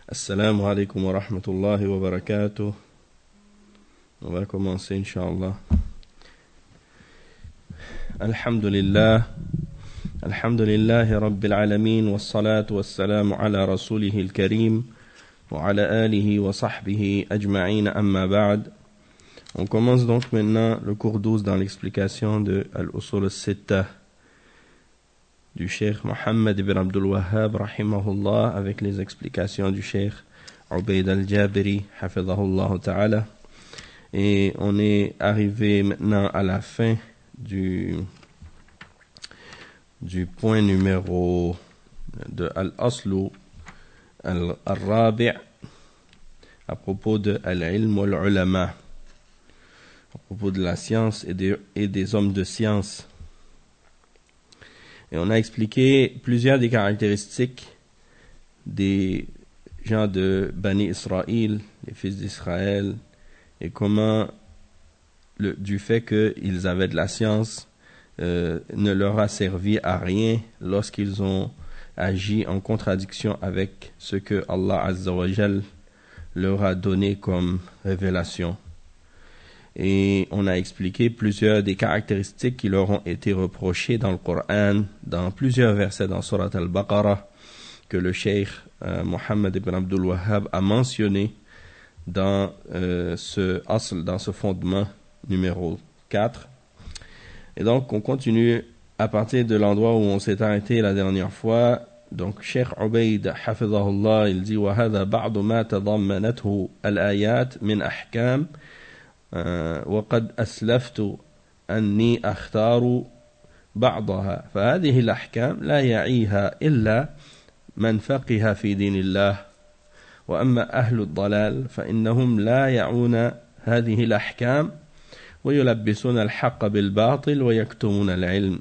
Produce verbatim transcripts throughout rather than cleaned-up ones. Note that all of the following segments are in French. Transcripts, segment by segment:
Assalamu alaikum wa rahmatullahi wa barakatuh. On va commencer, Inch'Allah. Alhamdulillah. Alhamdulillahi Rabbil Alamin. Wassalatu wassalamu ala rasulihi al-karim. Wa ala alihi wa sahbihi ajma'in amma ba'd. On commence donc maintenant le cours douze dans l'explication de Al-Usul al-Sittah du Cheikh Mohammed ibn Abdul Wahhab rahimahullah, avec les explications du Cheikh Ubayd al-Jabiri hafidhahullah ta'ala. Et on est arrivé maintenant à la fin du du point numéro de Al-Aslu al-Rabi' à propos de Al-Ilm wal-Ulama, à propos de la science et des, et des hommes de science. Et on a expliqué plusieurs des caractéristiques des gens de Bani Israël, les fils d'Israël, et comment le, du fait qu'ils avaient de la science euh, ne leur a servi à rien lorsqu'ils ont agi en contradiction avec ce que Allah Azza wa Jal leur a donné comme révélation. Et on a expliqué plusieurs des caractéristiques qui leur ont été reprochées dans le Coran, dans plusieurs versets dans Surat al-Baqarah, que le Cheikh euh, Mohammed ibn Abdul Wahhab a mentionné dans euh, ce asl, dans ce fondement numéro quatre. Et donc on continue à partir de l'endroit où on s'est arrêté la dernière fois. Donc Cheikh Ubayd hafidhahullah, il dit وَهَذَا بَعْضُ مَا تَضَمَّنَتْهُ الْآيَاتِ مِنْ أَحْكَامٍ وقد أسلفت أني أختار بعضها فهذه الأحكام لا يعيها إلا من فقه في دين الله وأما أهل الضلال فإنهم لا يعون هذه الأحكام ويلبسون الحق بالباطل ويكتمون العلم.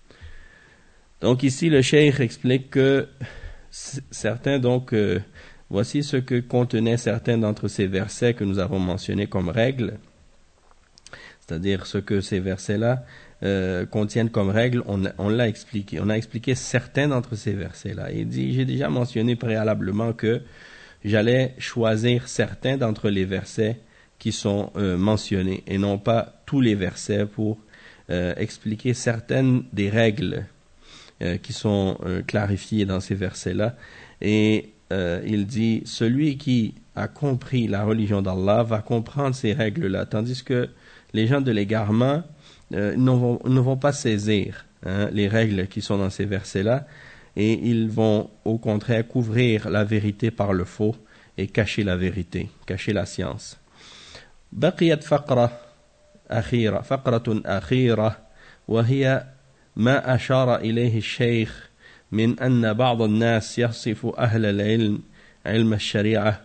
Donc ici le cheikh explique que certains donc euh, voici ce que contenaient certains d'entre ces versets que nous avons mentionnés comme règles. C'est-à-dire ce que ces versets-là euh, contiennent comme règle, on, on l'a expliqué. On a expliqué certains d'entre ces versets-là. Il dit, j'ai déjà mentionné préalablement que j'allais choisir certains d'entre les versets qui sont euh, mentionnés et non pas tous les versets pour euh, expliquer certaines des règles euh, qui sont euh, clarifiées dans ces versets-là. Et euh, il dit, celui qui a compris la religion d'Allah va comprendre ces règles-là, tandis que les gens de l'égarement euh, ne, vont, ne vont pas saisir hein, les règles qui sont dans ces versets-là, et ils vont au contraire couvrir la vérité par le faux et cacher la vérité, cacher la science. بقيت فقرة أخيرة فقرة أخيرة وهي ما أشار إليه الشيخ من أن بعض الناس يصف أهل العلم علم الشريعة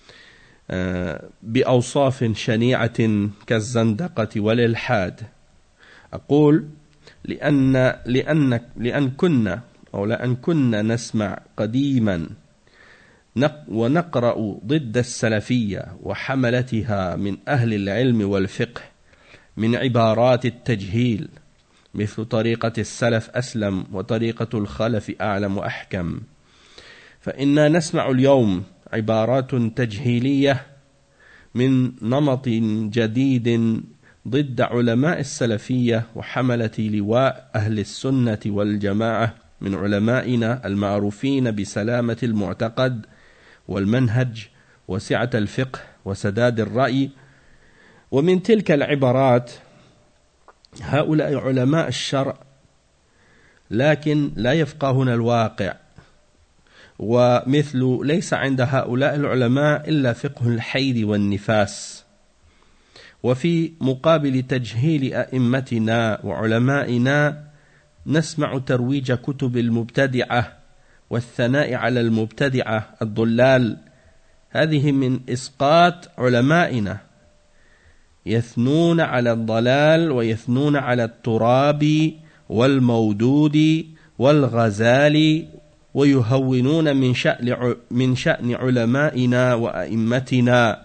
بأوصاف شنيعة كالزندقة والإلحاد. أقول لأن لأن لأن كنا أو لأن كنا نسمع قديما ونقرأ ضد السلفية وحملتها من أهل العلم والفقه من عبارات التجهيل مثل طريقة السلف أسلم وطريقة الخلف أعلم وأحكم، فإنا نسمع اليوم عبارات تجهيلية من نمط جديد ضد علماء السلفية وحملة لواء أهل السنة والجماعة من علمائنا المعروفين بسلامة المعتقد والمنهج وسعة الفقه وسداد الرأي. ومن تلك العبارات هؤلاء علماء الشرع لكن لا يفقهون الواقع، ومثل ليس عند هؤلاء العلماء إلا فقه الحيض والنفاس. وفي مقابل تجهيل أئمتنا وعلمائنا نسمع ترويج كتب المبتدعة والثناء على المبتدعة الضلال، هذه من إسقاط علمائنا، يثنون على الضلال ويثنون على الترابي والمودود والغزالي ويهونون من شأن من شأن علمائنا وأئمتنا،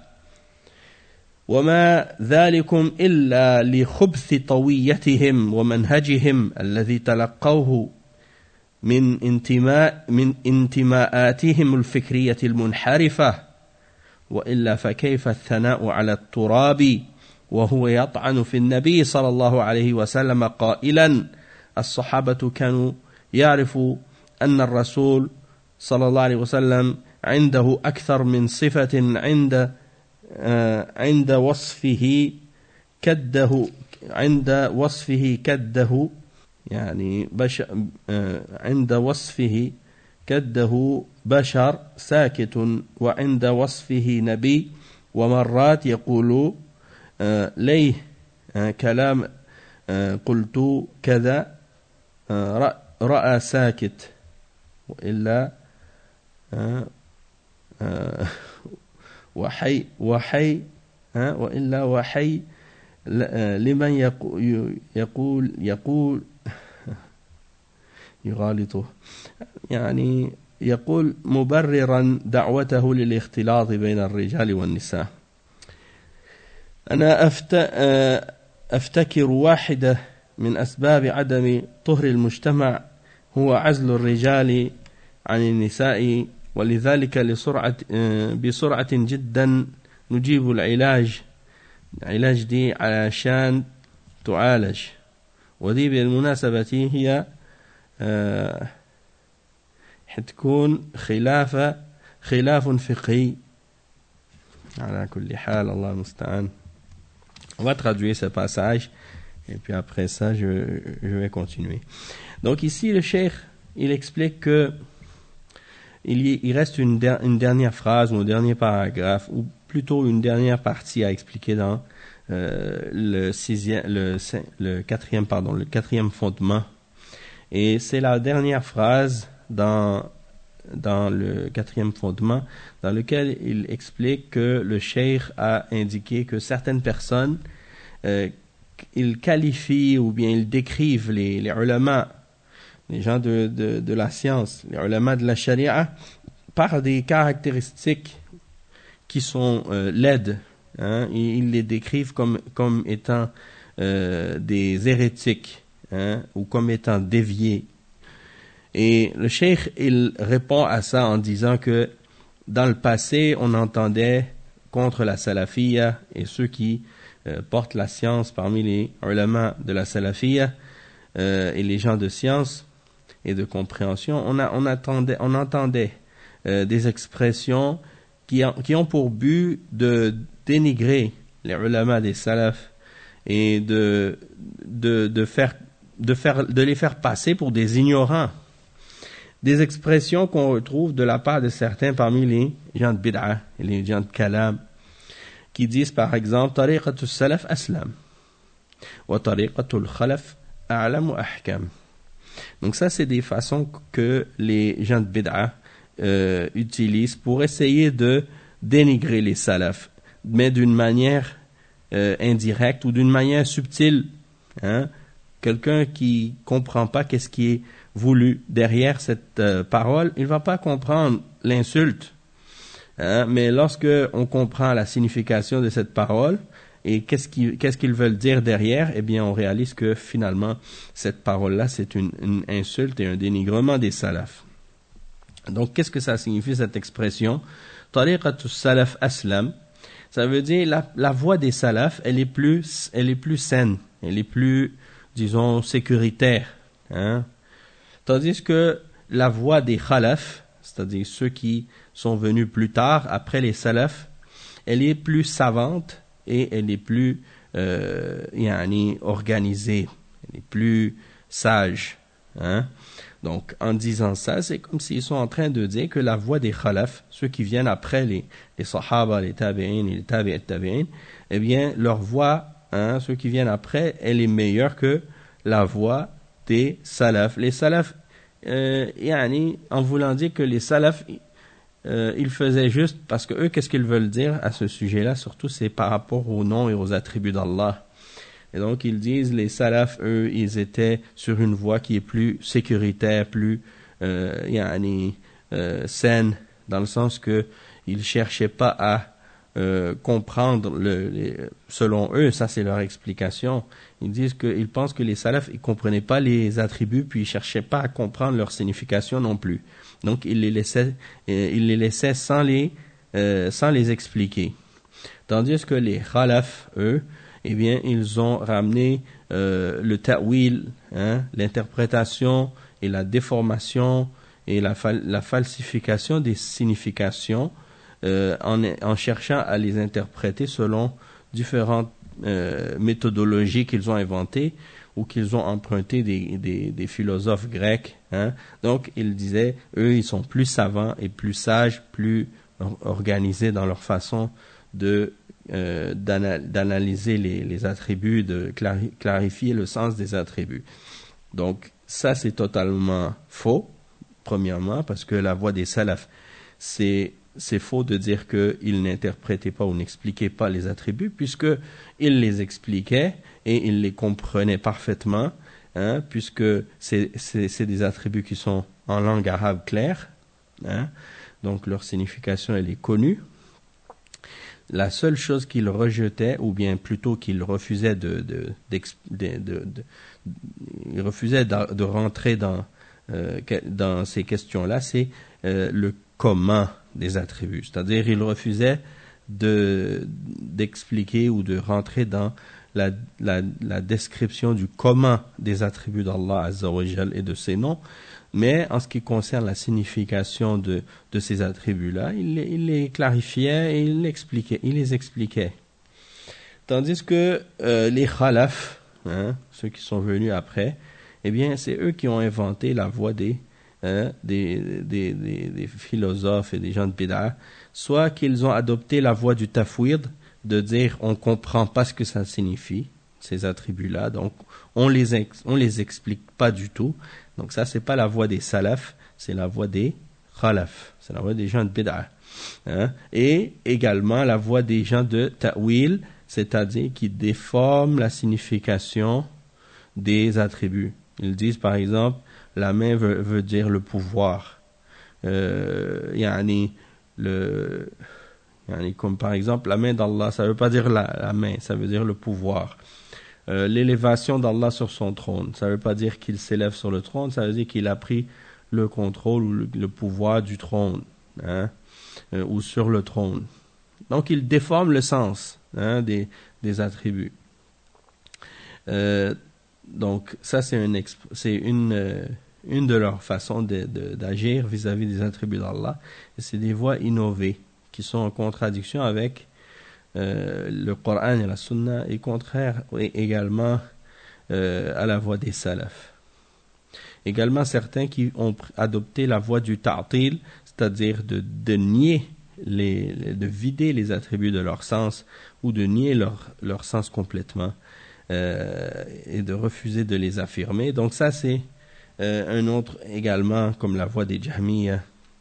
وما ذلكم إلا لخبث طويتهم ومنهجهم الذي تلقوه من انتماء من انتماءاتهم الفكرية المنحرفة، وإلا فكيف الثناء على التراب وهو يطعن في النبي صلى الله عليه وسلم قائلا: الصحابة كانوا يعرفوا أن الرسول صلى الله عليه وسلم عنده أكثر من صفة عند عند وصفه كده عند وصفه كده يعني بش عند وصفه كده بشر ساكت، وعند وصفه نبي، ومرات يقول ليه كلام قلت كذا رأى ساكت، وإلا وحي وحي وإلا وحي لمن يقول يقول, يقول يغالطه يعني يقول مبررا دعوته للاختلاط بين الرجال والنساء. أنا أفتكر واحدة من أسباب عدم طهر المجتمع هو عزل الرجال عن النساء، ولذلك لسرعة بسرعة جدا نجيب العلاج العلاج دي علشان تعالج. ودي بالمناسبة هي آه حتكون خلاف خلاف فقهي على كل حال، الله المستعان. On va traduire ce passage et puis après ça je, je vais continuer. Donc ici le cheikh il explique que il, y, il reste une, der, une dernière phrase ou un dernier paragraphe, ou plutôt une dernière partie à expliquer dans euh, le sixième, le, le quatrième pardon le quatrième fondement. Et c'est la dernière phrase dans, dans le quatrième fondement dans lequel il explique que le cheikh a indiqué que certaines personnes, euh, ils qualifient ou bien ils décrivent les, les ulama, les gens de, de, de la science, les ulama de la charia, par des caractéristiques qui sont euh, laides. Hein, ils les décrivent comme, comme étant euh, des hérétiques. Hein, ou comme étant dévié. Et le cheikh il répond à ça en disant que dans le passé on entendait contre la salafiyya et ceux qui euh, portent la science parmi les ulama de la salafiyya euh, et les gens de science et de compréhension, on, a, on attendait, on entendait euh, des expressions qui, a, qui ont pour but de dénigrer les ulama des salaf et de, de, de faire De, faire, de les faire passer pour des ignorants. Des expressions qu'on retrouve de la part de certains parmi les gens de bid'a et les gens de kalam, qui disent par exemple tariqatul salaf aslam wa tariqatul khalaf a'lam wa ahkam. Donc ça c'est des façons que les gens de bid'a euh, utilisent pour essayer de dénigrer les salafs, mais d'une manière euh, indirecte ou d'une manière subtile, hein. Quelqu'un qui comprend pas qu'est-ce qui est voulu derrière cette euh, parole, il va pas comprendre l'insulte. Hein? Mais lorsque on comprend la signification de cette parole et qu'est-ce qu'ils, qu'est-ce qu'ils veulent dire derrière, eh bien on réalise que finalement cette parole-là c'est une, une insulte et un dénigrement des salafs. Donc qu'est-ce que ça signifie cette expression? Tariqatus salaf aslam. Ça veut dire la, la voie des salafs, elle est plus, elle est plus saine, elle est plus, disons, sécuritaire. Hein? Tandis que la voie des khalaf, c'est-à-dire ceux qui sont venus plus tard, après les salaf, elle est plus savante et elle est plus euh, yani, organisée, elle est plus sage. Hein? Donc, en disant ça, c'est comme s'ils sont en train de dire que la voie des khalaf, ceux qui viennent après les, les sahaba, les tabi'in et les tabi'at tabi'in, eh bien, leur voie, hein, ceux qui viennent après, elle est meilleure que la voie des salafs. Les salafs, euh, yani, en voulant dire que les salafs, euh, ils faisaient juste, parce que eux, qu'est-ce qu'ils veulent dire à ce sujet-là, surtout c'est par rapport aux noms et aux attributs d'Allah. Et donc ils disent, les salafs, eux, ils étaient sur une voie qui est plus sécuritaire, plus euh, yani, euh, saine, dans le sens que ils cherchaient pas à euh, comprendre, le, les, selon eux, ça c'est leur explication, ils disent qu'ils pensent que les salafs, ils comprenaient pas les attributs, puis ils cherchaient pas à comprendre leur signification non plus. Donc ils les laissaient, euh, ils les laissaient sans les, euh, sans les expliquer. Tandis que les khalaf, eux, eh bien, ils ont ramené euh, le ta'wil, hein, l'interprétation et la déformation et la, fal- la falsification des significations euh, en, en cherchant à les interpréter selon différentes euh, méthodologies qu'ils ont inventées ou qu'ils ont empruntées des, des, des philosophes grecs. Hein. Donc, ils disaient, eux, ils sont plus savants et plus sages, plus organisés dans leur façon de euh, d'ana- d'analyser les, les attributs, de clari- clarifier le sens des attributs. Donc, ça, c'est totalement faux, premièrement, parce que la voix des salafs, c'est, c'est faux de dire qu'ils n'interprétaient pas ou n'expliquaient pas les attributs, puisqu'ils les expliquaient et ils les comprenaient parfaitement, hein, puisque c'est, c'est, c'est des attributs qui sont en langue arabe claire, hein, donc leur signification, elle est connue. La seule chose qu'ils rejetaient, ou bien plutôt qu'ils refusaient de, de, de, de, de, de ils refusaient de, de rentrer dans, euh, dans ces questions-là, c'est euh, le comment des attributs. C'est-à-dire, ils refusaient de, d'expliquer ou de rentrer dans la, la, la description du comment des attributs d'Allah Azza wa Jal et de ses noms. Mais en ce qui concerne la signification de, de ces attributs-là, il, il les clarifiait et il, l'expliquait, il les expliquait. Tandis que euh, les khalaf, hein, ceux qui sont venus après, eh bien, c'est eux qui ont inventé la voie des, hein, des, des, des, des philosophes et des gens de bid'a, soit qu'ils ont adopté la voie du tafwid, de dire on ne comprend pas ce que ça signifie, ces attributs-là, donc on les ex, on les explique pas du tout. Donc ça, c'est pas la voie des salaf, c'est la voie des khalaf, c'est la voie des gens de bid'a. Hein? Et également la voie des gens de ta'wil, c'est-à-dire qui déforment la signification des attributs. Ils disent par exemple, la main veut, veut dire le pouvoir. Euh, yani, le, yani, comme par exemple, la main d'Allah, ça veut pas dire la, la main, ça veut dire le pouvoir. Euh, l'élévation d'Allah sur son trône, ça ne veut pas dire qu'il s'élève sur le trône, ça veut dire qu'il a pris le contrôle ou le, le pouvoir du trône, hein, euh, ou sur le trône. Donc, il déforme le sens, hein, des, des attributs. Euh, donc, ça, c'est une, c'est une, euh, une de leurs façons de, de, d'agir vis-à-vis des attributs d'Allah. Et c'est des voies innovées qui sont en contradiction avec Euh, le Coran et la Sunna est contraire et également euh, à la voie des salafs. Également certains qui ont adopté la voie du ta'til, c'est-à-dire de, de nier, les, de vider les attributs de leur sens ou de nier leur, leur sens complètement euh, et de refuser de les affirmer. Donc ça c'est euh, un autre également comme la voie des Jahmiyyah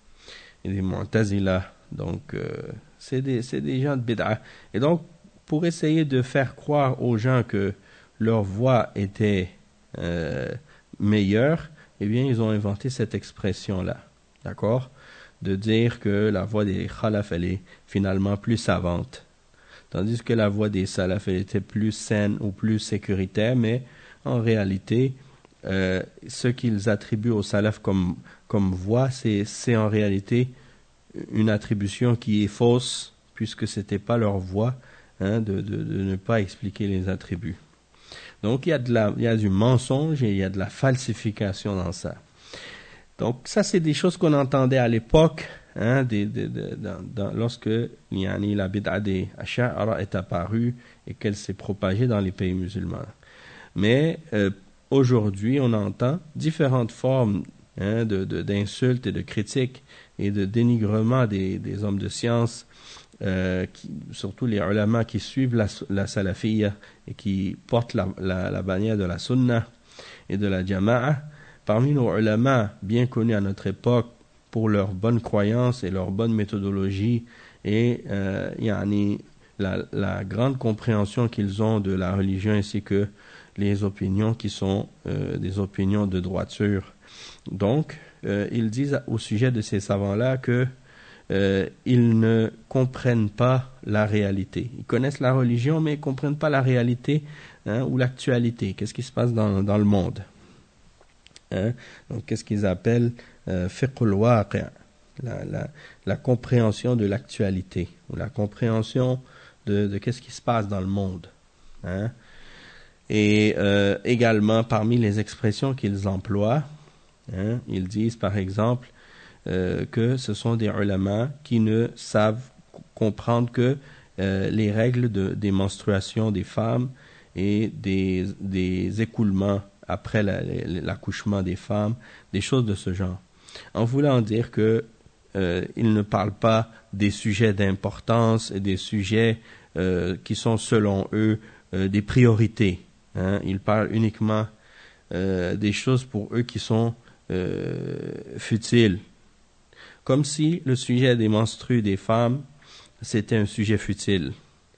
et des Mu'tazila. Donc euh, c'est des, c'est des gens de bid'a. Et donc, pour essayer de faire croire aux gens que leur voix était euh, meilleure, eh bien, ils ont inventé cette expression-là, d'accord? De dire que la voix des khalaf, elle est finalement plus savante. Tandis que la voix des salaf, elle était plus saine ou plus sécuritaire, mais en réalité, euh, ce qu'ils attribuent aux salaf comme, comme voix, c'est, c'est en réalité une attribution qui est fausse, puisque ce n'était pas leur voie, hein, de, de, de ne pas expliquer les attributs. Donc il y a de la, il y a du mensonge et il y a de la falsification dans ça. Donc ça, c'est des choses qu'on entendait à l'époque, hein, des, des, des, dans, dans, lorsque yani, la bid'a des Ash'ara est apparue et qu'elle s'est propagée dans les pays musulmans. Mais euh, aujourd'hui, on entend différentes formes, hein, de, de, d'insultes et de critiques et de dénigrement des, des hommes de science, euh, qui, surtout les ulama qui suivent la, la salafiyya et qui portent la, la, la bannière de la sunna et de la jama'a. Parmi nos ulama bien connus à notre époque pour leur bonne croyance et leur bonne méthodologie et euh, yani, la, la grande compréhension qu'ils ont de la religion ainsi que les opinions qui sont euh, des opinions de droiture. Donc, euh, ils disent au sujet de ces savants-là que euh, ils ne comprennent pas la réalité. Ils connaissent la religion, mais ils ne comprennent pas la réalité, hein, ou l'actualité. Qu'est-ce qui se passe dans, dans le monde, hein? Donc, qu'est-ce qu'ils appellent euh, fiqh al-waqi', la, la, la compréhension de l'actualité, ou la compréhension de, de qu'est-ce qui se passe dans le monde, hein? Et euh, également, parmi les expressions qu'ils emploient, hein, ils disent par exemple euh, que ce sont des ulama qui ne savent comprendre que euh, les règles de, des menstruations des femmes et des, des écoulements après la, l'accouchement des femmes, des choses de ce genre. En voulant dire que euh, ils ne parlent pas des sujets d'importance et des sujets euh, qui sont selon eux euh, des priorités. Hein, ils parlent uniquement euh, des choses pour eux qui sont euh, futiles. Comme si le sujet des menstrues des femmes, c'était un sujet futile.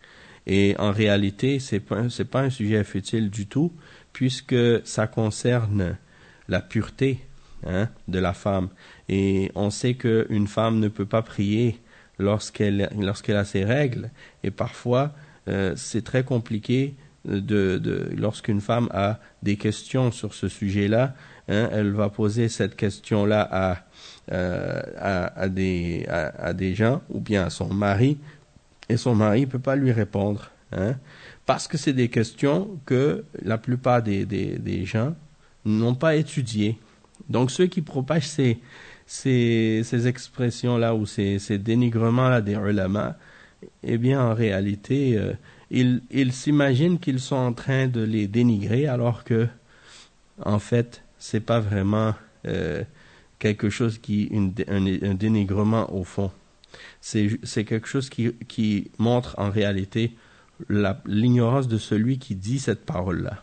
Et en réalité, c'est pas, c'est pas un sujet futile du tout, puisque ça concerne la pureté, hein, de la femme. Et on sait qu'une femme ne peut pas prier lorsqu'elle, lorsqu'elle a ses règles. Et parfois, euh, c'est très compliqué De, de, lorsqu'une femme a des questions sur ce sujet-là, hein, elle va poser cette question-là à, euh, à, à, des, à, à des gens ou bien à son mari, et son mari ne peut pas lui répondre, hein, parce que c'est des questions que la plupart des, des, des gens n'ont pas étudiées. Donc ceux qui propagent ces, ces, ces expressions-là ou ces, ces dénigrements-là des ulama, eh bien en réalité, euh, Ils, ils s'imaginent qu'ils sont en train de les dénigrer, alors que, en fait, c'est pas vraiment euh, quelque chose qui, une, un, un dénigrement au fond. C'est, c'est quelque chose qui, qui montre en réalité la, l'ignorance de celui qui dit cette parole-là.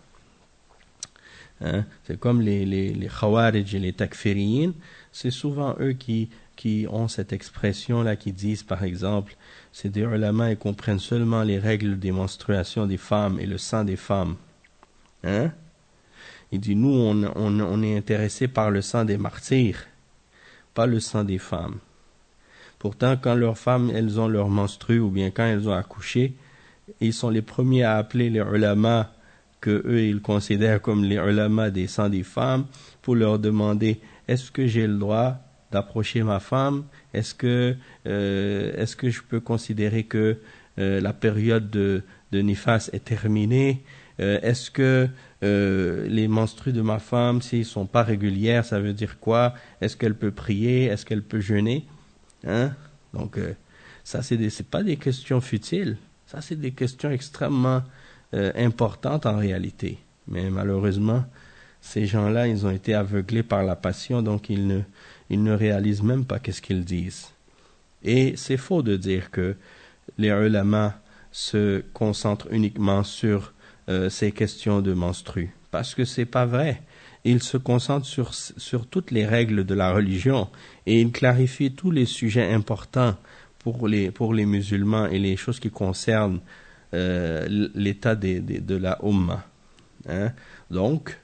Hein? C'est comme les, les, les khawarij et les takfiriyin, c'est souvent eux qui, qui ont cette expression-là, qui disent, par exemple, c'est des ulama, ils comprennent seulement les règles des menstruations des femmes et le sang des femmes. Hein? Il dit, nous, on, on, on est intéressés par le sang des martyrs, pas le sang des femmes. Pourtant, quand leurs femmes, elles ont leur menstru, ou bien quand elles ont accouché, ils sont les premiers à appeler les ulama, que eux, ils considèrent comme les ulama des sangs des femmes, pour leur demander, est-ce que j'ai le droit d'approcher ma femme? Est-ce que, euh, est-ce que je peux considérer que euh, la période de, de nifas est terminée? euh, Est-ce que euh, les menstrues de ma femme, s'ils ne sont pas régulières, ça veut dire quoi? Est-ce qu'elle peut prier? Est-ce qu'elle peut jeûner? Hein? Donc, euh, ça, c'est des, c'est pas des questions futiles. Ça, c'est des questions extrêmement euh, importantes en réalité. Mais malheureusement, ces gens-là, ils ont été aveuglés par la passion, donc ils ne Ils ne réalisent même pas qu'est-ce qu'ils disent. Et c'est faux de dire que les ulama se concentrent uniquement sur euh, ces questions de menstrues, parce que c'est pas vrai. Ils se concentrent sur, sur toutes les règles de la religion et ils clarifient tous les sujets importants pour les, pour les musulmans et les choses qui concernent euh, l'état des, des, de la Ummah. Hein? Donc,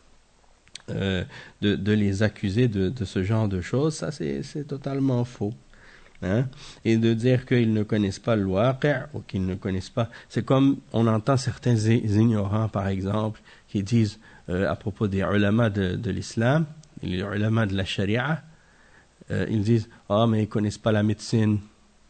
Euh, de, de les accuser de, de ce genre de choses, ça c'est, c'est totalement faux. Hein? Et de dire qu'ils ne connaissent pas le waqi' ou qu'ils ne connaissent pas... C'est comme on entend certains ignorants, par exemple, qui disent euh, à propos des ulama de, de l'islam, les ulama de la charia, euh, ils disent « Ah, mais ils ne connaissent pas la médecine. Hein? »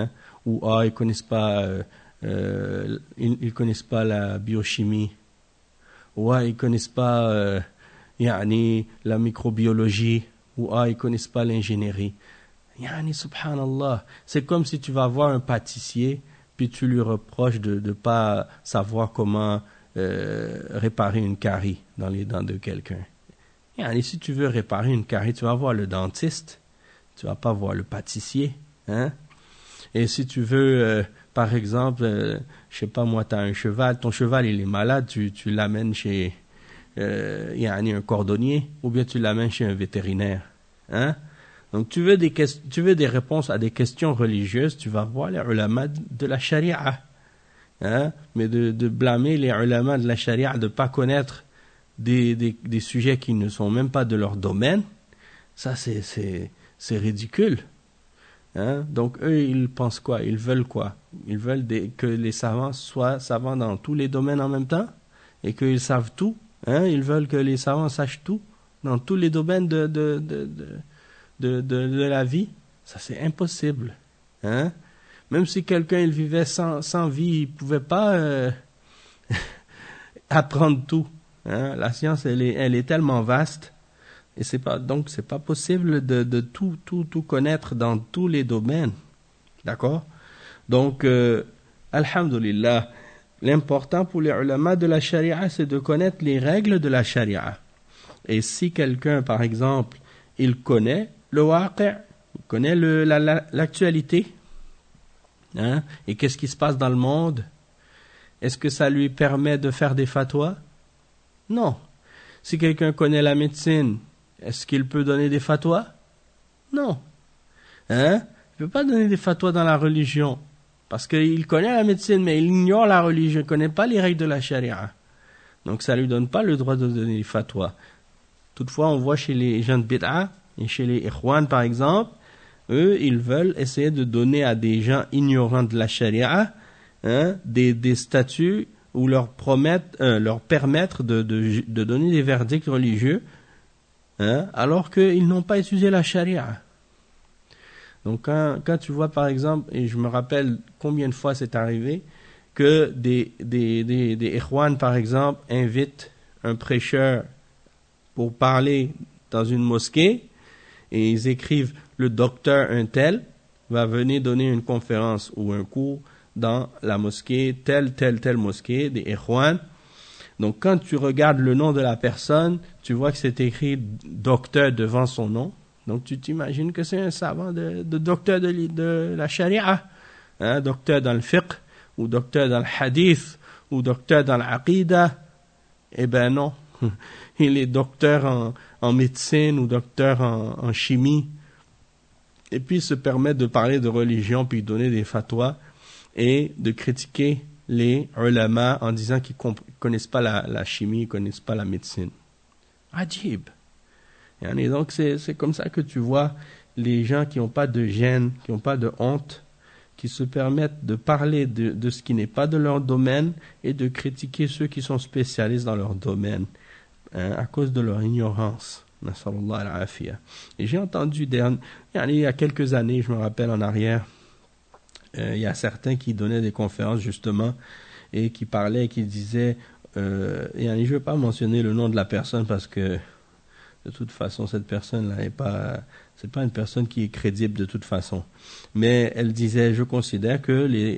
Ou « Ah, ils ne connaissent pas... Euh, euh, ils, ils connaissent pas la biochimie. » Ou « Ah, ils ne connaissent pas... Euh, يعني la microbiologie, ou ah, ils connaissent pas l'ingénierie. Yani, subhanallah, c'est comme si tu vas voir un pâtissier, puis tu lui reproches de ne pas savoir comment euh, réparer une carie dans les dents de quelqu'un. Yani, si tu veux réparer une carie, tu vas voir le dentiste, tu vas pas voir le pâtissier. Hein? Et si tu veux, euh, par exemple, euh, je sais pas moi, tu as un cheval, ton cheval il est malade, tu, tu l'amènes chez... Euh, il y a un cordonnier, ou bien tu l'amènes chez un vétérinaire. Hein? Donc tu veux, des que- tu veux des réponses à des questions religieuses, tu vas voir les ulama de la charia. Hein? Mais de, de blâmer les ulama de la charia de ne pas connaître des, des, des sujets qui ne sont même pas de leur domaine, ça c'est, c'est, c'est ridicule. Hein? Donc eux, ils pensent quoi? Ils veulent quoi? Ils veulent des, que les savants soient savants dans tous les domaines en même temps et qu'ils savent tout. Hein? Ils veulent que les savants sachent tout dans tous les domaines de, de, de, de, de, de, de la vie. Ça, c'est impossible. Hein? Même si quelqu'un il vivait sans, sans vie, il ne pouvait pas euh, apprendre tout. Hein? La science, elle est, elle est tellement vaste. Et c'est pas, donc, c'est pas possible de, de tout, tout, tout connaître dans tous les domaines. D'accord? Donc, euh, alhamdulillah, l'important pour les ulama de la charia, c'est de connaître les règles de la charia. Et si quelqu'un, par exemple, il connaît le waqi', il connaît le, la, la, l'actualité, hein, et qu'est-ce qui se passe dans le monde, est-ce que ça lui permet de faire des fatwas? Non. Si quelqu'un connaît la médecine, est-ce qu'il peut donner des fatwas? Non. Hein? Il ne peut pas donner des fatwas dans la religion. Parce qu'il connaît la médecine, mais il ignore la religion, il ne connaît pas les règles de la charia. Donc ça ne lui donne pas le droit de donner des fatwas. Toutefois, on voit chez les gens de bid'a, et chez les ikhwan par exemple, eux, ils veulent essayer de donner à des gens ignorants de la charia, hein, des, des statuts ou leur, promettre, euh, leur permettre de, de, de donner des verdicts religieux, hein, alors qu'ils n'ont pas étudié la charia. Donc quand, quand tu vois par exemple, et je me rappelle combien de fois c'est arrivé, que des, des, des, des ikhwan par exemple invitent un prêcheur pour parler dans une mosquée, et ils écrivent le docteur un tel va venir donner une conférence ou un cours dans la mosquée, telle, telle, telle mosquée, des ikhwan. Donc quand tu regardes le nom de la personne, tu vois que c'est écrit docteur devant son nom. Donc tu t'imagines que c'est un savant de, de docteur de, de la charia, hein, docteur dans le fiqh, ou docteur dans le hadith, ou docteur dans l'aqidah. Eh ben non, il est docteur en, en médecine ou docteur en, en chimie. Et puis il se permet de parler de religion, puis donner des fatwas, et de critiquer les ulama en disant qu'ils ne connaissent pas la, la chimie, ils ne connaissent pas la médecine. Ajib. Et donc c'est, c'est comme ça que tu vois les gens qui n'ont pas de gêne, qui n'ont pas de honte, qui se permettent de parler de, de ce qui n'est pas de leur domaine et de critiquer ceux qui sont spécialistes dans leur domaine, hein, à cause de leur ignorance. Et j'ai entendu dernier, il y a quelques années, je me rappelle en arrière, euh, il y a certains qui donnaient des conférences justement et qui parlaient, qui disaient, euh, et je ne vais pas mentionner le nom de la personne parce que de toute façon cette personne-là n'est pas, c'est pas une personne qui est crédible de toute façon. Mais elle disait, je considère que les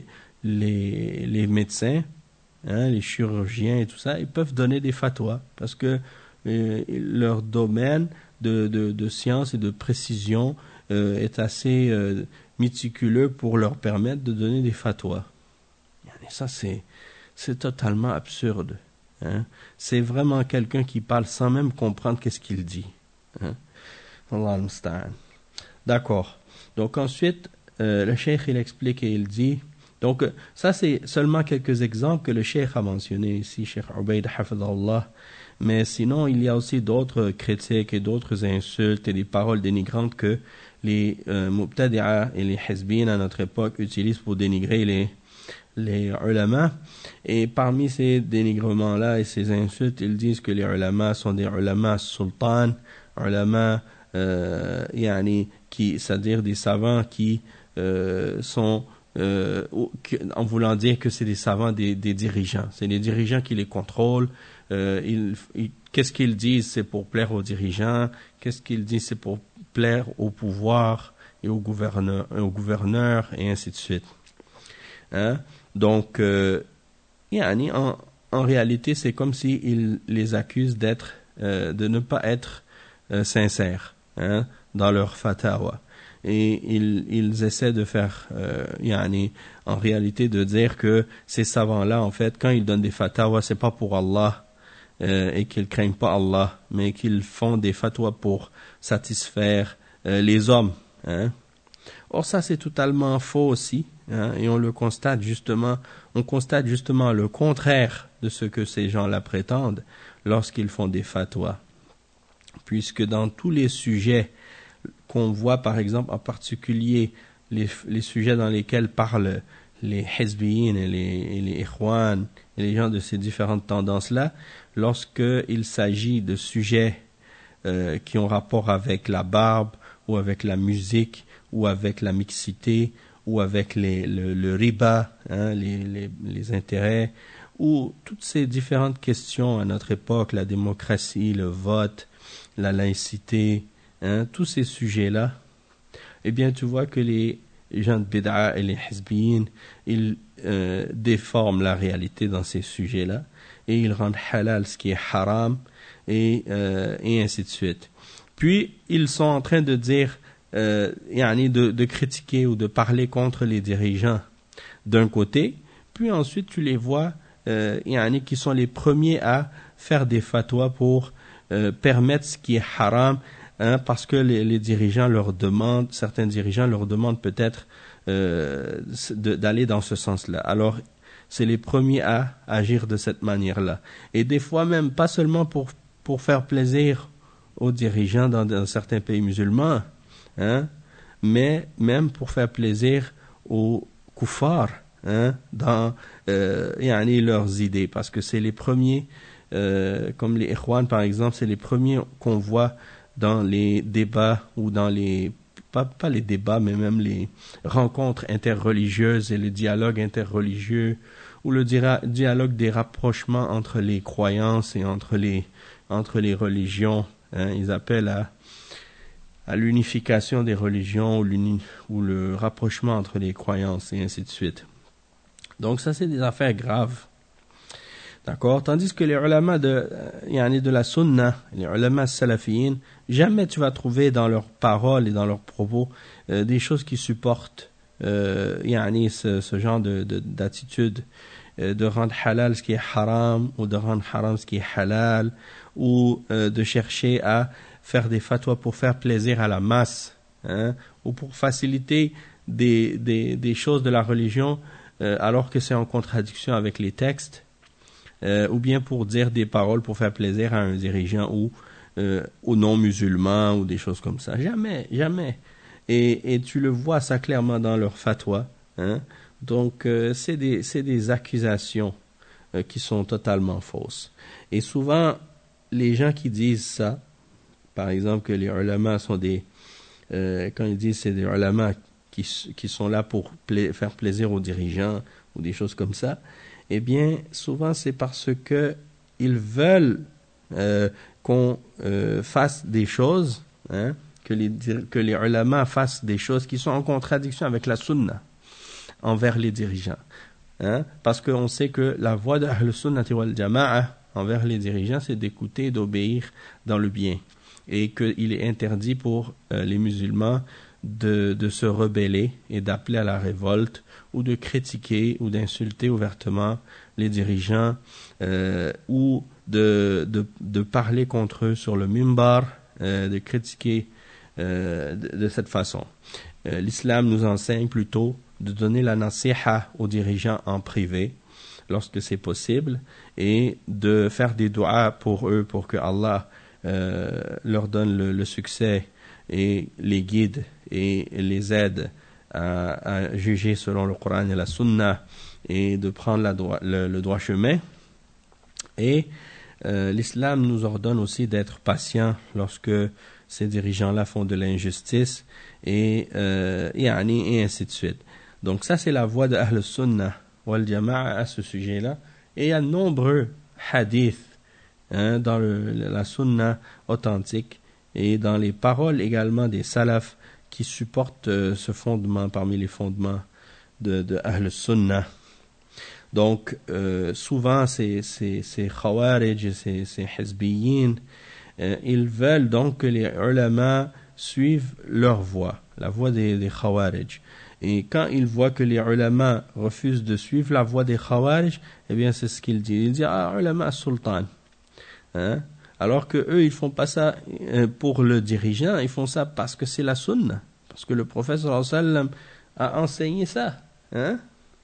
les les médecins, hein, les chirurgiens et tout ça, ils peuvent donner des fatwas parce que euh, leur domaine de, de, de science et de précision euh, est assez euh, méticuleux pour leur permettre de donner des fatwas. Et ça, c'est, c'est totalement absurde. Hein? C'est vraiment quelqu'un qui parle sans même comprendre qu'est-ce qu'il dit. Hein? Allah al-Musta'an. D'accord. Donc ensuite, euh, le cheikh il explique et il dit, donc ça c'est seulement quelques exemples que le cheikh a mentionnés ici, Cheikh Ubaid Hafidhullah. Mais sinon, il y a aussi d'autres critiques et d'autres insultes et des paroles dénigrantes que les euh, Mubtadi'a et les Hizbin à notre époque utilisent pour dénigrer les, les ulama. Et parmi ces dénigrements-là et ces insultes, ils disent que les ulama sont des ulama sultan, ulama, euh, yani, qui, c'est-à-dire des savants qui euh, sont, euh, en voulant dire que c'est des savants des, des dirigeants. C'est les dirigeants qui les contrôlent. Euh, ils, ils, qu'est-ce qu'ils disent, c'est pour plaire aux dirigeants. Qu'est-ce qu'ils disent, c'est pour plaire au pouvoir et au gouverneur, au gouverneur et ainsi de suite. Hein? Donc, euh, yani, en, en réalité, c'est comme s'ils les accusent d'être, euh, de ne pas être euh, sincères, hein, dans leur fatawa. Et ils, ils essaient de faire, euh, yani, en réalité, de dire que ces savants-là, en fait, quand ils donnent des fatawas, c'est pas pour Allah. Euh, et qu'ils craignent pas Allah, mais qu'ils font des fatwas pour satisfaire euh, les hommes. Hein. Or ça c'est totalement faux aussi, hein, et on le constate justement, on constate justement le contraire de ce que ces gens-là prétendent lorsqu'ils font des fatwas, puisque dans tous les sujets qu'on voit par exemple en particulier les, les sujets dans lesquels parlent les hizbiyin et les, et les ikhwan et les gens de ces différentes tendances-là, lorsqu'il s'agit de sujets euh, qui ont rapport avec la barbe ou avec la musique ou avec la mixité ou avec les, le, le riba, hein, les, les, les intérêts, ou toutes ces différentes questions à notre époque, la démocratie, le vote, la laïcité, hein, tous ces sujets-là, eh bien tu vois que les gens de bid'a et les hizbiyin, ils euh, déforment la réalité dans ces sujets-là et ils rendent halal ce qui est haram et, euh, et ainsi de suite. Puis ils sont en train de dire Euh, de, de critiquer ou de parler contre les dirigeants d'un côté, puis ensuite tu les vois euh, qui sont les premiers à faire des fatwas pour euh, permettre ce qui est haram, hein, parce que les, les dirigeants leur demandent, certains dirigeants leur demandent peut-être euh, de, d'aller dans ce sens-là. Alors c'est les premiers à agir de cette manière-là. Et des fois même, pas seulement pour, pour faire plaisir aux dirigeants dans, dans certains pays musulmans, Hein, mais même pour faire plaisir aux kuffars, hein, dans euh, yani leurs idées, parce que c'est les premiers, euh, comme les ikhwan par exemple, c'est les premiers qu'on voit dans les débats ou dans les, pas, pas les débats, mais même les rencontres interreligieuses et le dialogue interreligieux ou le dira, dialogue des rapprochements entre les croyances et entre les, entre les religions, hein, ils appellent à à l'unification des religions ou, ou le rapprochement entre les croyances et ainsi de suite. Donc ça, c'est des affaires graves. D'accord? Tandis que les ulama de, yani de la sunna, les ulama salafiyin, jamais tu vas trouver dans leurs paroles et dans leurs propos euh, des choses qui supportent euh, yani ce, ce genre de, de, d'attitude euh, de rendre halal ce qui est haram ou de rendre haram ce qui est halal ou euh, de chercher à faire des fatwas pour faire plaisir à la masse, hein, ou pour faciliter des, des, des choses de la religion euh, alors que c'est en contradiction avec les textes, euh, ou bien pour dire des paroles pour faire plaisir à un dirigeant ou euh, aux non-musulmans ou des choses comme ça. Jamais, jamais. Et, et tu le vois ça clairement dans leurs fatwas. Hein. Donc euh, c'est des, c'est des accusations euh, qui sont totalement fausses. Et souvent, les gens qui disent ça, par exemple, que les ulama sont des, euh, quand ils disent c'est des ulama qui, qui sont là pour pla- faire plaisir aux dirigeants ou des choses comme ça, eh bien, souvent c'est parce que ils veulent euh, qu'on euh, fasse des choses, hein, que les que les ulama fassent des choses qui sont en contradiction avec la sunna envers les dirigeants, hein, parce qu'on sait que la voie de Ahl Sunnati wal Jama'a envers les dirigeants, c'est d'écouter et d'obéir dans le bien. Et qu'il est interdit pour euh, les musulmans de, de se rebeller et d'appeler à la révolte ou de critiquer ou d'insulter ouvertement les dirigeants euh, ou de, de, de parler contre eux sur le mimbar, euh, de critiquer euh, de, de cette façon. Euh, l'islam nous enseigne plutôt de donner la nasiha aux dirigeants en privé lorsque c'est possible et de faire des doigts pour eux pour que Allah Euh, leur donne le, le succès et les guide et les aide à, à juger selon le Coran et la Sunna et de prendre la droit, le, le droit chemin. Et euh, l'islam nous ordonne aussi d'être patient lorsque ces dirigeants-là font de l'injustice et, euh, et, et ainsi de suite. Donc ça, c'est la voie de Ahl Sunnah wal Jama'a à ce sujet-là. Et il y a de nombreux hadiths, Hein, dans le, la sunna authentique et dans les paroles également des salafs qui supportent euh, ce fondement parmi les fondements de, de Ahl Sunnah. Donc euh, souvent ces, ces, ces khawarij, ces, ces hizbiyin, euh, ils veulent donc que les ulama suivent leur voie, la voie des, des khawarij. Et quand ils voient que les ulama refusent de suivre la voie des khawarij, eh bien c'est ce qu'ils disent. Ils disent ah ulama sultan. Hein? Alors que eux ils font pas ça pour le dirigeant, ils font ça parce que c'est la sunna, parce que le prophète sallallahu alayhi wa sallam a enseigné ça, hein?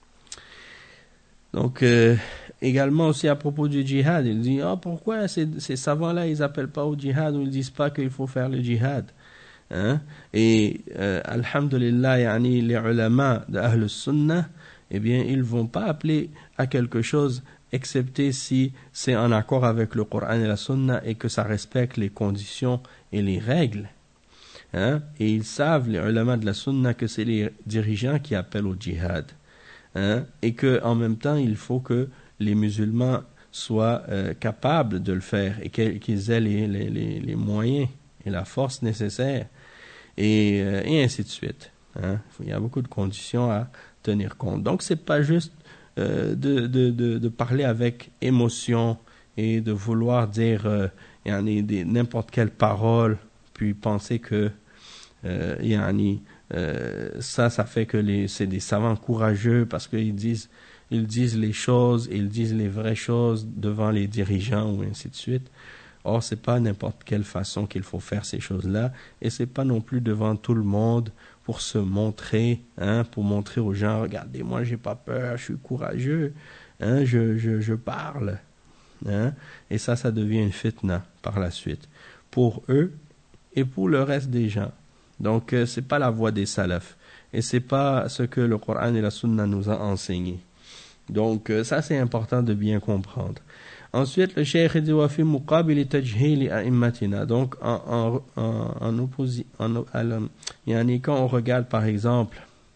Donc euh, également aussi à propos du djihad, il dit ah pourquoi ces, ces savants là ils appellent pas au djihad ou ils disent pas qu'il faut faire le djihad, Hein? Et euh, alhamdulillah, yani, les ulama de Ahl Sunnah, eh bien, ils ne vont pas appeler à quelque chose excepté si c'est en accord avec le Coran et la Sunna et que ça respecte les conditions et les règles. Hein? Et ils savent, les ulama de la Sunna, que c'est les dirigeants qui appellent au djihad. Hein? Et qu'en même temps, il faut que les musulmans soient euh, capables de le faire et qu'ils aient les, les, les, les moyens et la force nécessaire. Et, euh, et ainsi de suite. Hein? Il y a beaucoup de conditions à tenir compte. Donc, c'est pas juste euh, de, de, de, de parler avec émotion et de vouloir dire euh, n'importe quelle parole, puis penser que euh, yani, euh, ça, ça fait que les, c'est des savants courageux parce qu'ils disent, ils disent les choses, ils disent les vraies choses devant les dirigeants ou ainsi de suite. Or, c'est pas n'importe quelle façon qu'il faut faire ces choses-là, et c'est pas non plus devant tout le monde pour se montrer, hein, pour montrer aux gens, regardez, moi j'ai pas peur, je suis courageux, hein, je, je, je parle, hein, et ça, ça devient une fitna par la suite, pour eux et pour le reste des gens. Donc, euh, c'est pas la voie des salafs, et c'est pas ce que le Coran et la Sunna nous a enseigné. Donc, euh, ça c'est important de bien comprendre. Ensuite, le cheikh dit wa fi muqabil tajhil a'immatina. Donc, en en en, en opposition, en, yani quand on regarde par exemple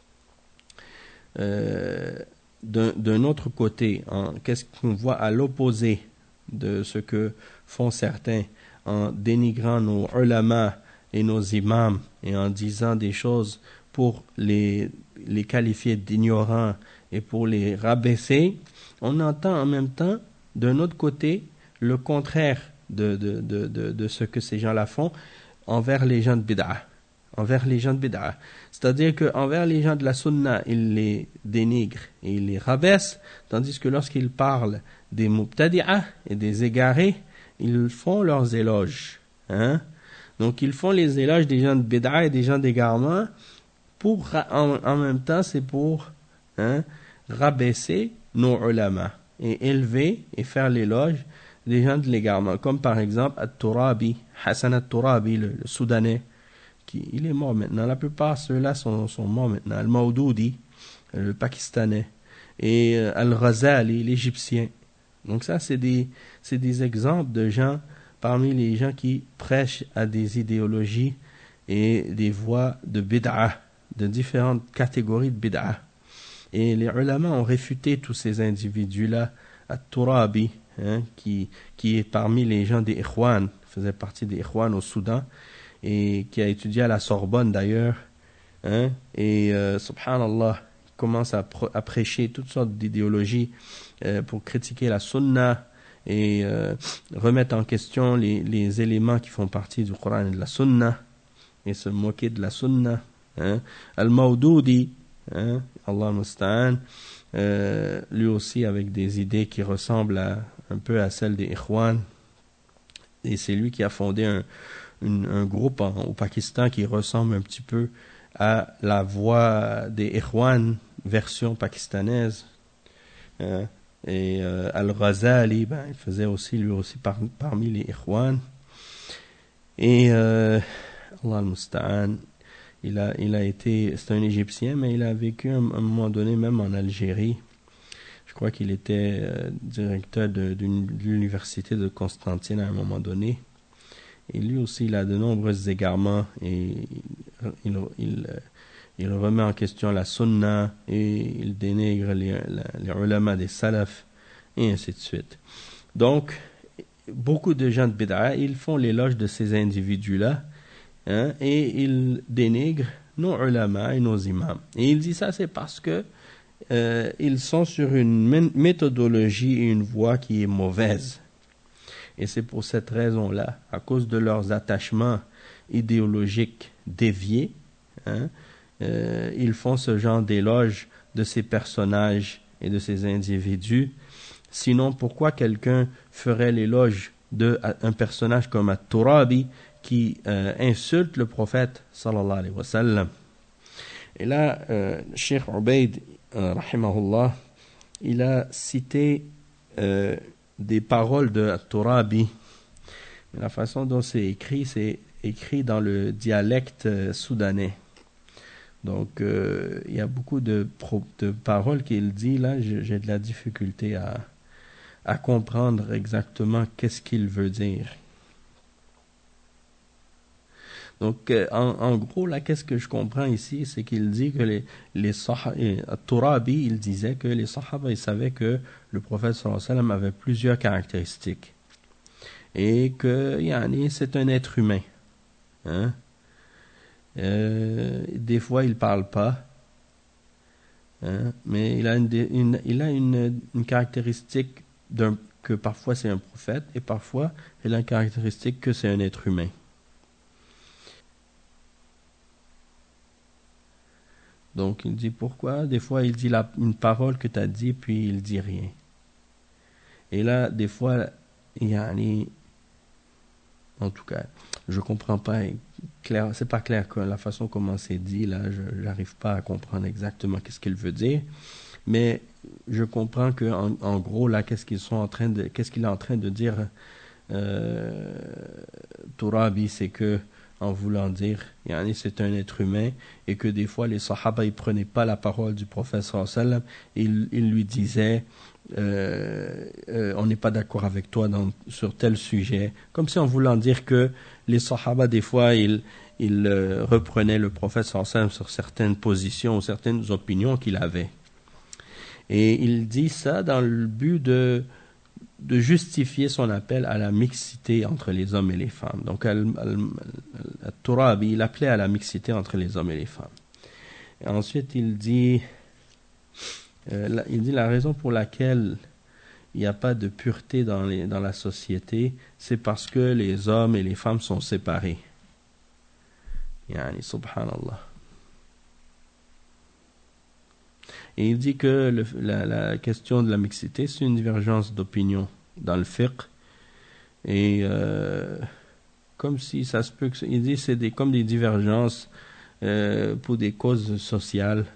euh, d'un, d'un autre côté, en, qu'est-ce qu'on voit à l'opposé de ce que font certains en dénigrant nos ulama et nos imams et en disant des choses pour les les qualifier d'ignorants et pour les rabaisser, on entend en même temps d'un autre côté le contraire de, de, de, de, de ce que ces gens-là font envers les gens de bid'a. Envers les gens de bid'a. C'est-à-dire qu'envers les gens de la sunna, ils les dénigrent et ils les rabaissent, tandis que lorsqu'ils parlent des mubtadi'a et des égarés, ils font leurs éloges. Hein? Donc ils font les éloges des gens de bid'a et des gens d'égarement, pour, en, en même temps c'est pour hein, rabaisser nos ulama et élever et faire l'éloge des gens de l'égarement, comme par exemple At-Turabi, Hassan At-Turabi, le, le Soudanais, qui il est mort maintenant. La plupart ceux-là sont, sont morts maintenant. Al-Mawdoudi, le Pakistanais, et euh, Al-Ghazali, l'Égyptien. Donc ça, c'est des, c'est des exemples de gens parmi les gens qui prêchent à des idéologies et des voies de bid'a, de différentes catégories de bid'a. Et les ulama ont réfuté tous ces individus-là. At-Turabi, hein, qui, qui est parmi les gens des Ikhwan, faisait partie des Ikhwan au Soudan, et qui a étudié à la Sorbonne d'ailleurs, hein, et euh, subhanallah, commence à, pr- à prêcher toutes sortes d'idéologies euh, pour critiquer la sunna et euh, remettre en question les, les éléments qui font partie du Coran et de la sunna, et se moquer de la sunna. Hein. Al-Mawdoudi, hein, Allah musta'an, euh, lui aussi avec des idées qui ressemblent à, un peu à celles des Ikhwan, et c'est lui qui a fondé un, une, un groupe en, au Pakistan qui ressemble un petit peu à la voix des Ikhwan version pakistanaise, hein. Et euh, Al-Ghazali, ben, il faisait aussi lui aussi par, parmi les Ikhwan, et euh, Allah al-Musta'an, Il a, il a été, c'est un Égyptien, mais il a vécu à un, un moment donné même en Algérie. Je crois qu'il était euh, directeur de, d'une, de l'université de Constantine à un moment donné. Et lui aussi, il a de nombreux égarements et il, il, il, il remet en question la sunna et il dénigre les, les ulama des salafs et ainsi de suite. Donc, beaucoup de gens de bid'a, ils font l'éloge de ces individus-là. Hein, et il dénigre nos ulama et nos imams. Et il dit ça, c'est parce que euh, ils sont sur une méthodologie et une voie qui est mauvaise. Et c'est pour cette raison-là, à cause de leurs attachements idéologiques déviés, hein, euh, ils font ce genre d'éloge de ces personnages et de ces individus. Sinon, pourquoi quelqu'un ferait l'éloge d'un personnage comme At-Turabi qui euh, insulte le prophète sallallahu alayhi wa sallam? Et là, euh, Cheikh Ubaid, euh, rahimahullah, il a cité euh, des paroles de At-Turabi. La façon dont c'est écrit, c'est écrit dans le dialecte euh, soudanais. Donc, euh, il y a beaucoup de, pro- de paroles qu'il dit là, j'ai, j'ai de la difficulté à, à comprendre exactement qu'est-ce qu'il veut dire. Donc, euh, en, en gros, là, qu'est-ce que je comprends ici, c'est qu'il dit que les, les Sahaba, Turabi, il disait que les Sahaba, ils savaient que le prophète sallallahu alayhi wa sallam avait plusieurs caractéristiques. Et que, yani, c'est un être humain. Hein? Euh, des fois, il parle pas. Hein, mais il a une, une, il a une, une caractéristique d'un, que parfois c'est un prophète et parfois il a une caractéristique que c'est un être humain. Donc il dit pourquoi? Des fois il dit la, une parole que tu as dit puis il dit rien. Et là, des fois, il y a en tout cas, je comprends pas clair, c'est pas clair que la façon comment c'est dit là, je j'arrive pas à comprendre exactement qu'est-ce qu'il veut dire. Mais je comprends que en, en gros là, qu'est-ce qu'ils sont en train de, qu'est-ce qu'il est en train de dire, euh, Turabi, c'est que en voulant dire, yani, c'est un être humain et que des fois les Sahaba ils prenaient pas la parole du prophète sallallahu alayhi wa sallam, ils, ils lui disaient, euh, euh, on n'est pas d'accord avec toi dans, sur tel sujet, comme si en voulant dire que les Sahaba des fois ils ils euh, reprenaient le prophète sallallahu alayhi wa sallam sur certaines positions ou certaines opinions qu'il avait. Et il dit ça dans le but de, de justifier son appel à la mixité entre les hommes et les femmes. Donc, Al-Turabi, il appelait à la mixité entre les hommes et les femmes. Et ensuite, il dit, euh, il dit la raison pour laquelle il n'y a pas de pureté dans, les, dans la société, c'est parce que les hommes et les femmes sont séparés. Yani, subhanallah. Et il dit que le, la, la question de la mixité, c'est une divergence d'opinion dans le fiqh. Et euh, comme si ça se peut que... Il dit que c'est des, comme des divergences euh, pour des causes sociales.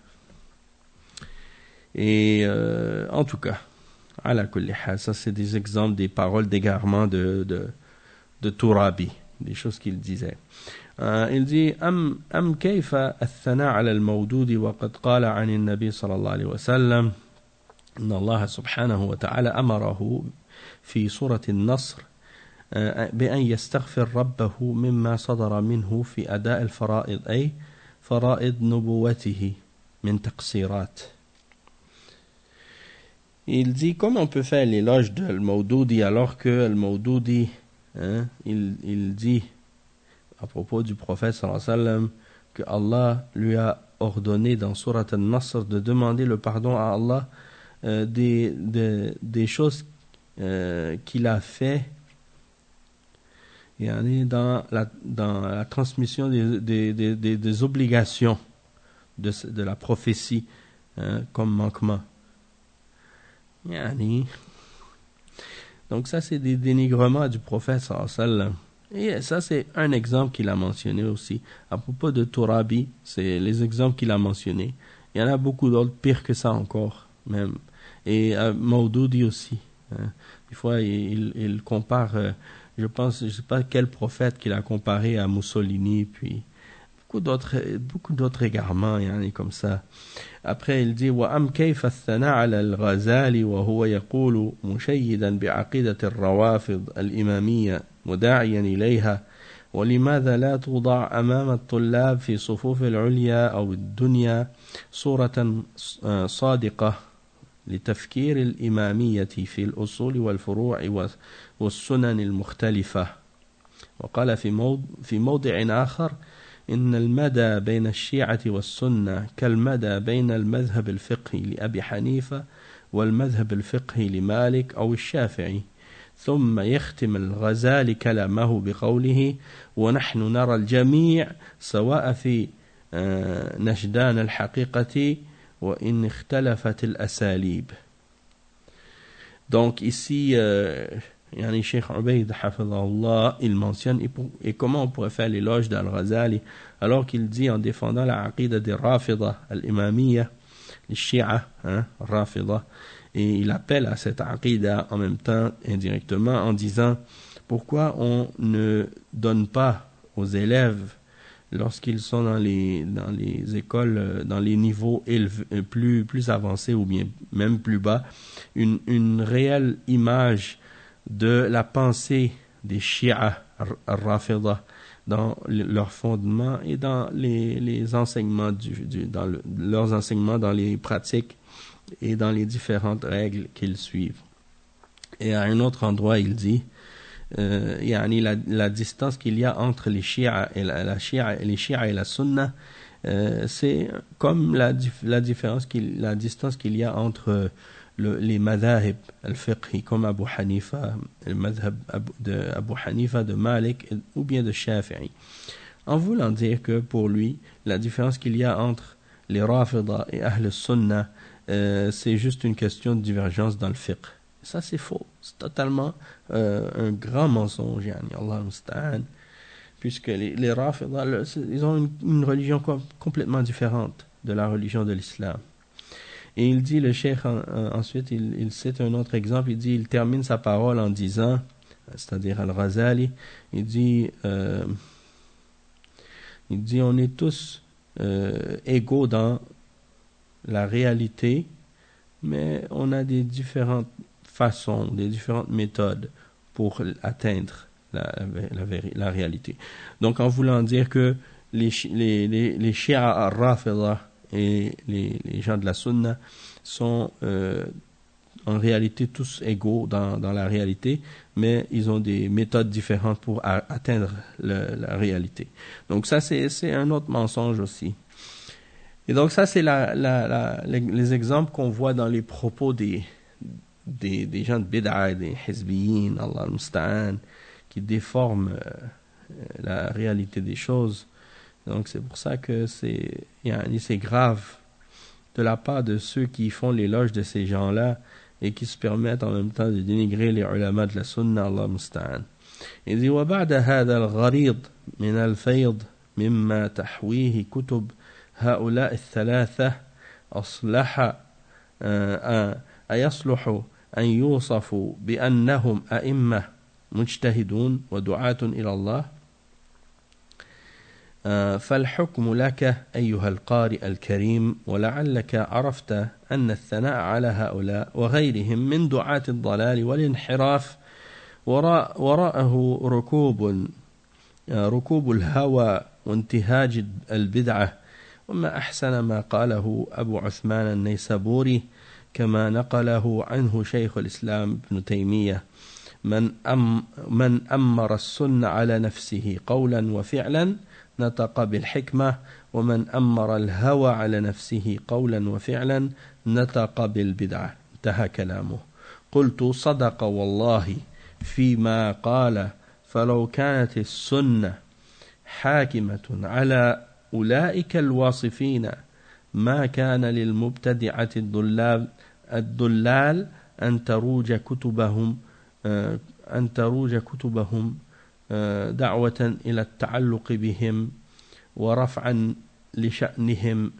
Et euh, en tout cas, ala kulli hal, ça c'est des exemples des paroles d'égarement de, de, de Turabi, des choses qu'il disait. il dit أم أم كيف الثناء على المودود وقد قال عن النبي صلى الله عليه وسلم إن الله سبحانه وتعالى أمره في سورة النصر بأن يستغفر ربه مما صدر منه في أداء الفرائض أي فرائض نبوته من تقصيرات. Il dit comment on peut faire l'éloge de Al-Mawdoudi alors que Al-Mawdoudi hein, il, il dit à propos du prophète sallallahu alayhi wa sallam que Allah lui a ordonné dans Surat Al-Nasr de demander le pardon à Allah euh, des, des, des choses euh, qu'il a fait yani dans, la, dans la transmission des, des, des, des, des obligations de, de la prophétie hein, comme manquement. Yani. Donc ça c'est des dénigrements du prophète sallallahu alayhi wa sallam. Et ça, c'est un exemple qu'il a mentionné aussi. À propos de Turabi, c'est les exemples qu'il a mentionnés. Il y en a beaucoup d'autres pires que ça encore, même. Et euh, Mawdoudi aussi. Hein. Des fois, il, il compare, euh, je pense, je ne sais pas quel prophète qu'il a comparé à Mussolini, puis beaucoup d'autres, beaucoup d'autres égarements, hein, et comme ça. Après, il dit وَأَمْ كَيْفَ الثَّنَاءَ عَلَى الْغَزَالِ وَهُوَ يَقُولُ مُشَيِّدًا بِعَقِيدَةِ الروافض الإمامية مداعيا إليها ولماذا لا توضع أمام الطلاب في صفوف العليا أو الدنيا صورة صادقة لتفكير الإمامية في الأصول والفروع والسنن المختلفة. وقال في موضع, في موضع آخر إن المدى بين الشيعة والسنة كالمدى بين المذهب الفقهي لأبي حنيفة والمذهب الفقهي لمالك أو الشافعي. ثم يختم الغزالي كلامه بقوله ونحن نرى الجميع سواء في نشدان الحقيقة وإن اختلفت الأساليب. Donc ici, euh, yani Cheikh Ubayd hafidhahullah, il mentionne et, pour, et comment on pourrait faire l'éloge d'Al-Ghazali alors qu'il dit en défendant la aqida des Rafida, al-Imamiyya, les Shia, hein, Rafida, et il appelle à cette aqida en même temps indirectement en disant pourquoi on ne donne pas aux élèves lorsqu'ils sont dans les dans les écoles, dans les niveaux élevés, plus plus avancés ou bien même plus bas, une une réelle image de la pensée des Shia Rafida dans leurs fondements et dans les les enseignements du, du dans le, leurs enseignements dans les pratiques et dans les différentes règles qu'ils suivent. Et à un autre endroit, il dit Euh, yani la, la distance qu'il y a entre les Shia et la, la Shia, les Shia et la Sunna, euh, c'est comme la, la différence qu'il, la distance qu'il y a entre le, les madhahib al-fiqhi comme Abu Hanifa, le madhab de Abu Hanifa, de Malik ou bien de Shafi'i. En voulant dire que pour lui, la différence qu'il y a entre les Rafida et Ahl Sunna, euh, c'est juste une question de divergence dans le fiqh. Ça, c'est faux. C'est totalement euh, un grand mensonge, yani, Allah musta'an. Puisque les, les Rafida, ils ont une, une religion com- complètement différente de la religion de l'islam. Et il dit, le cheikh, en, en, ensuite, il, il cite un autre exemple, il dit, il termine sa parole en disant, c'est-à-dire Al-Ghazali, il dit, euh, il dit, on est tous euh, égaux dans la réalité, mais on a des différentes façons, des différentes méthodes pour atteindre la, la, la, la réalité. Donc, en voulant dire que les, les, les, les Shia al-Rafida et les, les gens de la Sunna sont euh, en réalité tous égaux dans, dans la réalité, mais ils ont des méthodes différentes pour a, atteindre le, la réalité. Donc, ça, c'est, c'est un autre mensonge aussi. Et donc, ça, c'est la, la, la, les, les exemples qu'on voit dans les propos des Des, des gens de bid'a, des hizbiyin, Allah al-Musta'an, qui déforment euh, la réalité des choses. Donc c'est pour ça que c'est, yani, c'est grave de la part de ceux qui font l'éloge de ces gens-là et qui se permettent en même temps de dénigrer les ulama de la sunna, Allah al-Musta'an. Il dit وبعد هذا الغريض من الفيض مما تحويه كتب هؤلاء الثلاثة أصلح أيصلح أن يوصفوا بأنهم أئمة مجتهدون ودعاة إلى الله فالحكم لك أيها القارئ الكريم ولعلك عرفت أن الثناء على هؤلاء وغيرهم من دعاة الضلال والانحراف وراء وراءه ركوب ركوب الهوى وانتهاج البدعة وما أحسن ما قاله أبو عثمان النيسابوري كما نقله عنه شيخ الإسلام ابن تيمية من أم من أمر السنة على نفسه قولا وفعلا نطق بالحكمة ومن أمر الهوى على نفسه قولا وفعلا نطق بالبدعة. انتهى كلامه. قلت صدق والله فيما قال فلو كانت السنة حاكمة على أولئك الواصفين ما كان للمبتدعة الضلال الضلال أن تروج كتبهم أن تروج كتبهم دعوة إلى التعلق بهم ورفعا لشأنهم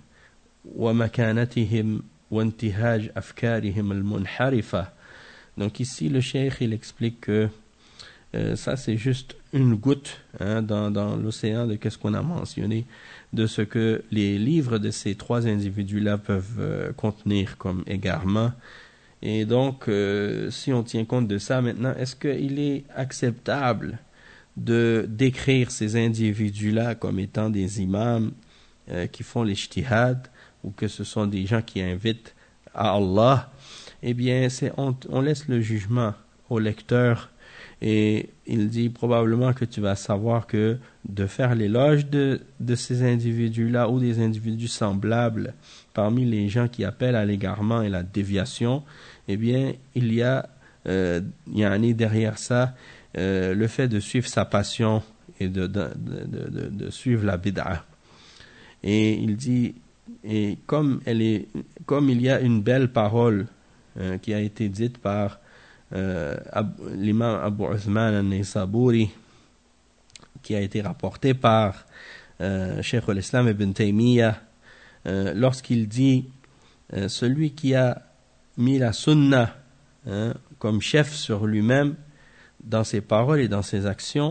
ومكانتهم وانتهاج أفكارهم المنحرفة. Donc ici le cheikh il explique que euh, ça c'est juste une goutte hein, dans, dans l'océan de qu'est-ce qu'on a mentionné, de ce que les livres de ces trois individus-là peuvent euh, contenir comme égarement. Et donc, euh, si on tient compte de ça maintenant, est-ce qu'il est acceptable de décrire ces individus-là comme étant des imams euh, qui font les ijtihad ou que ce sont des gens qui invitent à Allah? Eh bien, c'est, on, on laisse le jugement au lecteur. Et il dit probablement que tu vas savoir que de faire l'éloge de, de ces individus-là ou des individus semblables parmi les gens qui appellent à l'égarement et la déviation, eh bien, il y a, euh, il y a un derrière ça euh, le fait de suivre sa passion et de, de, de, de, de suivre la bid'a. Et il dit, et comme, elle est, comme il y a une belle parole euh, qui a été dite par Euh, l'imam Abu Uthman al-Naysaburi qui a été rapporté par euh, Cheikh al-Islam ibn Taymiyyah euh, lorsqu'il dit euh, celui qui a mis la sunna hein, comme chef sur lui-même dans ses paroles et dans ses actions,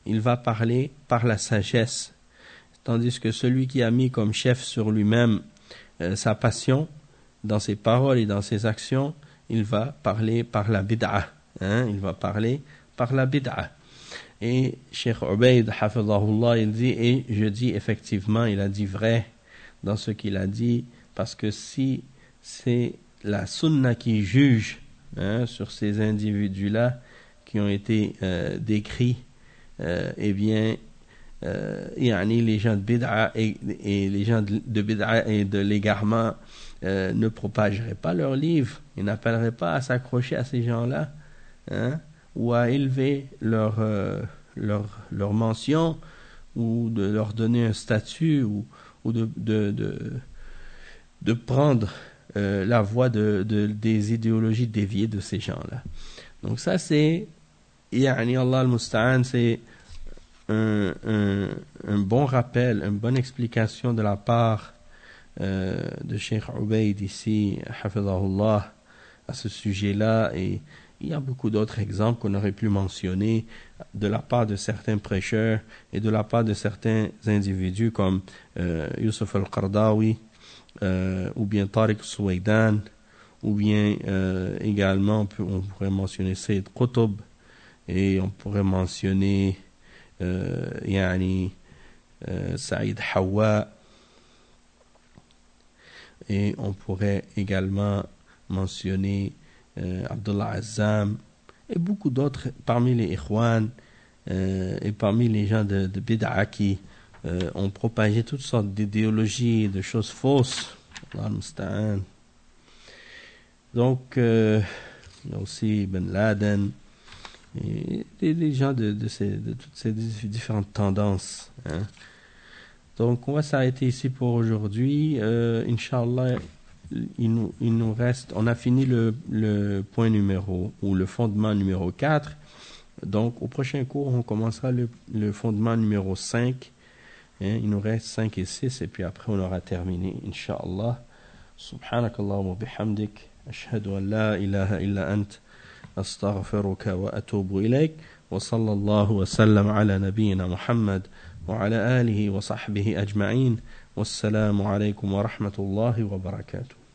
il va parler par la sagesse. Tandis que celui qui a mis comme chef sur lui-même euh, sa passion, dans ses paroles et dans ses actions, il va parler par la bid'a. Hein? Il va parler par la bid'a. Et Cheikh Ubayd, hafidhahullah, il dit, et je dis effectivement, il a dit vrai dans ce qu'il a dit, parce que si c'est la sunna qui juge hein, sur ces individus-là qui ont été euh, décrits, euh, eh bien, euh, yani les gens de bid'a et, et les gens de, de bid'a et de l'égarement euh, ne propageraient pas leurs livres, ils n'appelleraient pas à s'accrocher à ces gens-là, hein, ou à élever leur, euh, leur, leur mention, ou de leur donner un statut, ou, ou de, de, de, de prendre euh, la voie de, de, des idéologies déviées de ces gens-là. Donc ça c'est, yani Allah al-Musta'an, c'est un, un, un bon rappel, une bonne explication de la part euh, de Cheikh Ubayd ici, hafidhahullah, à ce sujet-là, et il y a beaucoup d'autres exemples qu'on aurait pu mentionner de la part de certains prêcheurs et de la part de certains individus comme euh, Youssef al-Qardawi euh, ou bien Tariq Souaidan ou bien euh, également on, peut, on pourrait mentionner Sayyid Qutb et on pourrait mentionner euh, yani, euh, Saïd Hawa et on pourrait également mentionner euh, Abdullah Azzam et beaucoup d'autres parmi les Ikhwan euh, et parmi les gens de, de Bid'a qui euh, ont propagé toutes sortes d'idéologies, de choses fausses. Allah musta'an. Donc, euh, il y a aussi Ben Laden et les, les gens de, de, ces, de toutes ces différentes tendances. Hein. Donc, on va s'arrêter ici pour aujourd'hui. Euh, Inch'Allah, il nous, il nous reste, on a fini le, le point numéro, ou le fondement numéro quatre. Donc, au prochain cours, on commencera le, le fondement numéro cinq. Hein, il nous reste cinq et six, et puis après, on aura terminé, Inch'Allah. Subhanakallahumma bihamdik. Ashhadu an la ilaha illa ant. أستغفرك وأتوب إليك وصلى الله وسلم على نبينا محمد وعلى آله وصحبه أجمعين والسلام عليكم ورحمة الله وبركاته.